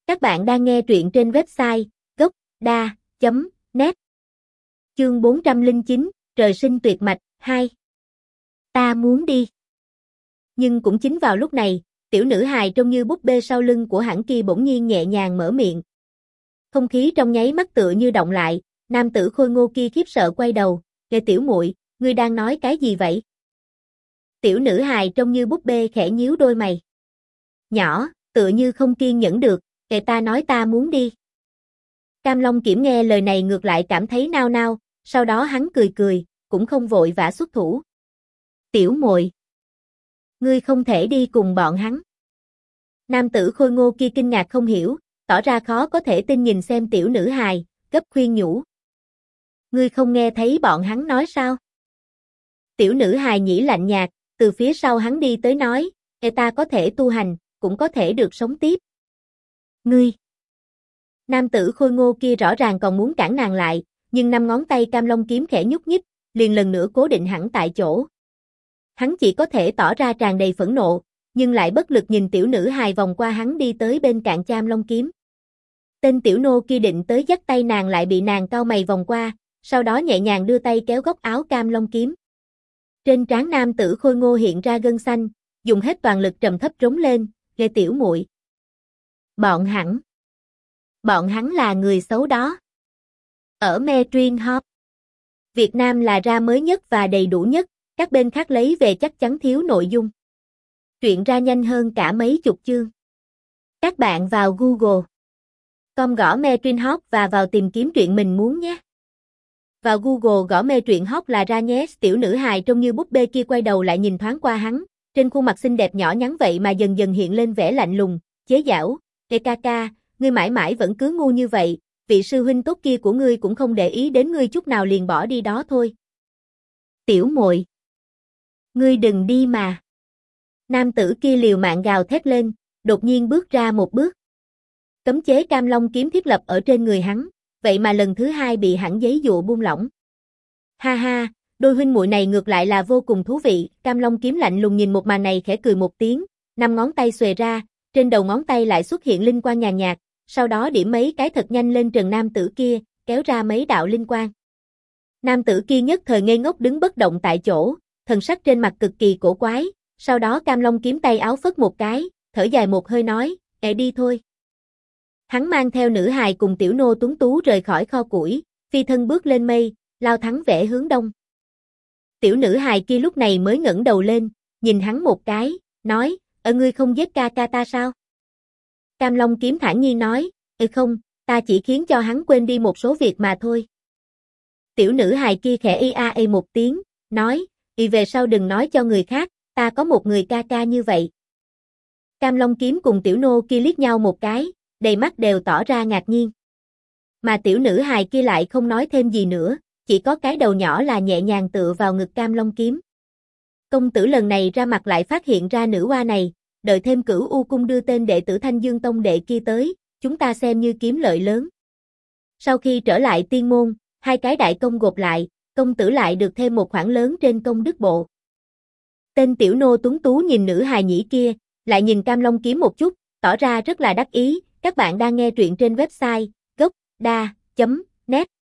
Các bạn đang nghe truyện trên website gocda.net. Chương 409, Trời sinh tuyệt mạch 2. Ta muốn đi. Nhưng cũng chính vào lúc này, tiểu nữ hài trông như búp bê sau lưng của hãng kia bỗng nhiên nhẹ nhàng mở miệng. Không khí trong nháy mắt tựa như động lại, nam tử khôi ngô kia khiếp sợ quay đầu, "Kệ tiểu muội, ngươi đang nói cái gì vậy?" Tiểu nữ hài trông như búp bê khẽ nhíu đôi mày. Nhỏ, tựa như không kiên nhẫn được, "Kệ ta nói ta muốn đi." Cam Long Kiểm nghe lời này ngược lại cảm thấy nao nao, sau đó hắn cười cười, cũng không vội vã xuất thủ. "Tiểu muội, ngươi không thể đi cùng bọn hắn." Nam tử khôi ngô kia kinh ngạc không hiểu, tỏ ra khó có thể tin nhìn xem tiểu nữ hài, gấp khuyên nhủ. "Ngươi không nghe thấy bọn hắn nói sao?" Tiểu nữ hài nhĩ lạnh nhạt, từ phía sau hắn đi tới nói, "Ta có thể tu hành, cũng có thể được sống tiếp." "Ngươi." Nam tử khôi ngô kia rõ ràng còn muốn cản nàng lại, nhưng 5 ngón tay Cam Long kiếm khẽ nhúc nhích, liền lần nữa cố định hẳn tại chỗ. Hắn chỉ có thể tỏ ra tràn đầy phẫn nộ, nhưng lại bất lực nhìn tiểu nữ hài vòng qua hắn đi tới bên cạnh Cam Long kiếm. Tên tiểu nô kia định tới dắt tay nàng lại bị nàng cau mày vòng qua, sau đó nhẹ nhàng đưa tay kéo góc áo Cam Long kiếm. Trên trán nam tử khôi ngô hiện ra gân xanh, dùng hết toàn lực trầm thấp rống lên, "Ghê tiểu muội. Bọn hắn là người xấu đó." Ở Metrin Hop, Việt Nam là ra mới nhất và đầy đủ nhất, các bên khác lấy về chắc chắn thiếu nội dung. Truyện ra nhanh hơn cả mấy chục chương. Các bạn vào Google.com gõ Metrin Hop và vào tìm kiếm truyện mình muốn nhé. Vào Google gõ Metrin Hop là ra nhé. Tiểu nữ hài trông như búp bê kia quay đầu lại nhìn thoáng qua hắn, trên khuôn mặt xinh đẹp nhỏ nhắn vậy mà dần dần hiện lên vẻ lạnh lùng, chế giễu, "Ê ca ca, ngươi mãi mãi vẫn cứ ngu như vậy, vị sư huynh tốt kia của ngươi cũng không để ý đến ngươi chút nào liền bỏ đi đó thôi." "Tiểu muội, ngươi đừng đi mà." Nam tử kia liều mạng gào thét lên, đột nhiên bước ra một bước. Cấm chế Cam Long kiếm thiết lập ở trên người hắn, vậy mà lần thứ hai bị hẳn giấy dụa buông lỏng. "Ha ha, đôi huynh muội này ngược lại là vô cùng thú vị." Cam Long kiếm lạnh lùng nhìn một màn này khẽ cười một tiếng, 5 ngón tay xuề ra, trên đầu ngón tay lại xuất hiện linh quang nhàn nhạt, sau đó điểm mấy cái thật nhanh lên trần nam tử kia, kéo ra mấy đạo linh quang. Nam tử kia nhất thời ngây ngốc đứng bất động tại chỗ, thần sắc trên mặt cực kỳ cổ quái, sau đó Cam Long kiếm tay áo phất một cái, thở dài một hơi nói, đi thôi." Hắn mang theo nữ hài cùng tiểu nô tuấn tú rời khỏi kho củi, phi thân bước lên mây, lao thẳng vẽ hướng đông. Tiểu nữ hài kia lúc này mới ngẩng đầu lên, nhìn hắn một cái, nói, "Ngươi không giết ca ca ta sao?" Cam Long kiếm thản nhiên nói, Không, ta chỉ khiến cho hắn quên đi một số việc mà thôi." Tiểu nữ hài kia khẽ một tiếng, nói, về sau đừng nói cho người khác, ta có một người ca ca như vậy." Cam Long kiếm cùng tiểu nô kia liếc nhau một cái, đầy mắt đều tỏ ra ngạc nhiên. Mà tiểu nữ hài kia lại không nói thêm gì nữa, chỉ có cái đầu nhỏ là nhẹ nhàng tựa vào ngực Cam Long kiếm. Công tử lần này ra mặt lại phát hiện ra nữ oa này, đợi thêm Cửu U cung đưa tên đệ tử Thanh Dương Tông đệ kia tới, chúng ta xem như kiếm lợi lớn. Sau khi trở lại tiên môn, 2 cái đại công gộp lại, công tử lại được thêm một khoản lớn trên công đức bộ. Tên tiểu nô tuấn tú nhìn nữ hài nhĩ kia, lại nhìn Cam Long kiếm một chút, tỏ ra rất là đắc ý. Các bạn đang nghe truyện trên website gocda.net.